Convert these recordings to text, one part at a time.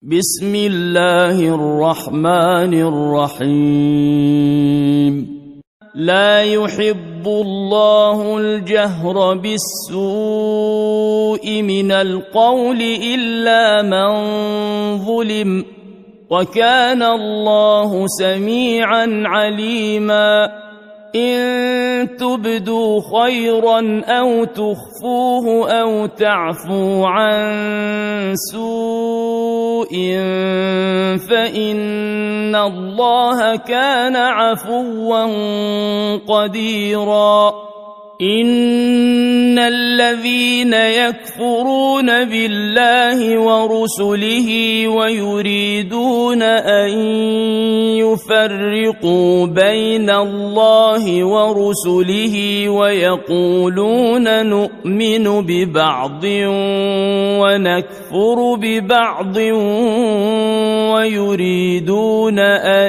بسم الله الرحمن الرحيم لا يحب الله الجهر بالسوء من القول إلا من ظلم وكان الله سميعا عليما إن تبدوا خيرا أو تخفوه أو تعفوا عن سوء فإن الله كان عفوا قديرا إن الذين يكفرون بالله ورسله ويريدون أن يفرقوا بين الله ورسله ويقولون نؤمن ببعض ونكفر ببعض ويريدون أن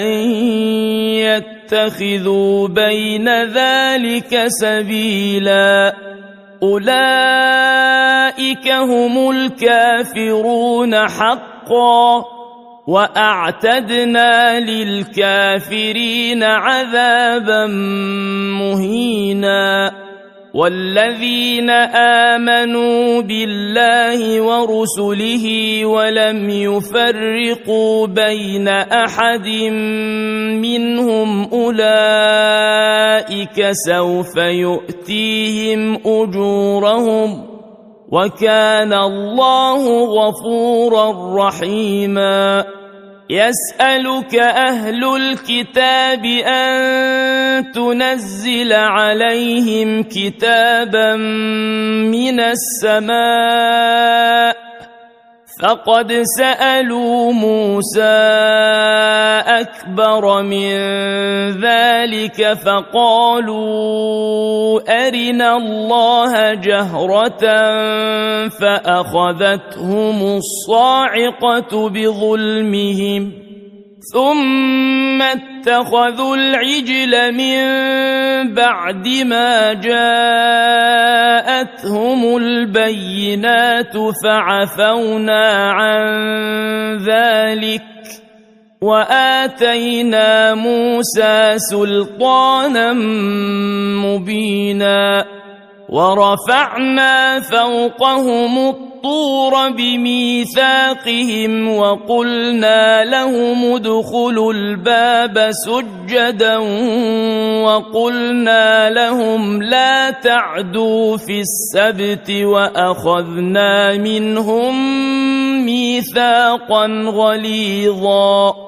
يتخذوا بين ذلك سبيلا أولئك هم الكافرون حقا وأعتدنا للكافرين عذابا مهينا والذين آمنوا بالله ورسله ولم يفرقوا بين أحد منهم أولئك سوف يؤتيهم أجورهم وكان الله غفورا رحيما يسألك أهل الكتاب أن تنزل عليهم كتابا من السماء فقد سألوا موسى أكبر من ذلك فقالوا أرنا الله جهرة فأخذتهم الصاعقة بظلمهم ثم اتخذوا العجل من بعد ما جاءتهم البينات فعفونا عن ذلك وآتينا موسى سلطانا مبينا ورفعنا فوقهم الطور بميثاقهم وقلنا لهم ادخلوا الباب سجدا وقلنا لهم لا تعدوا في السبت وأخذنا منهم ميثاقا غليظا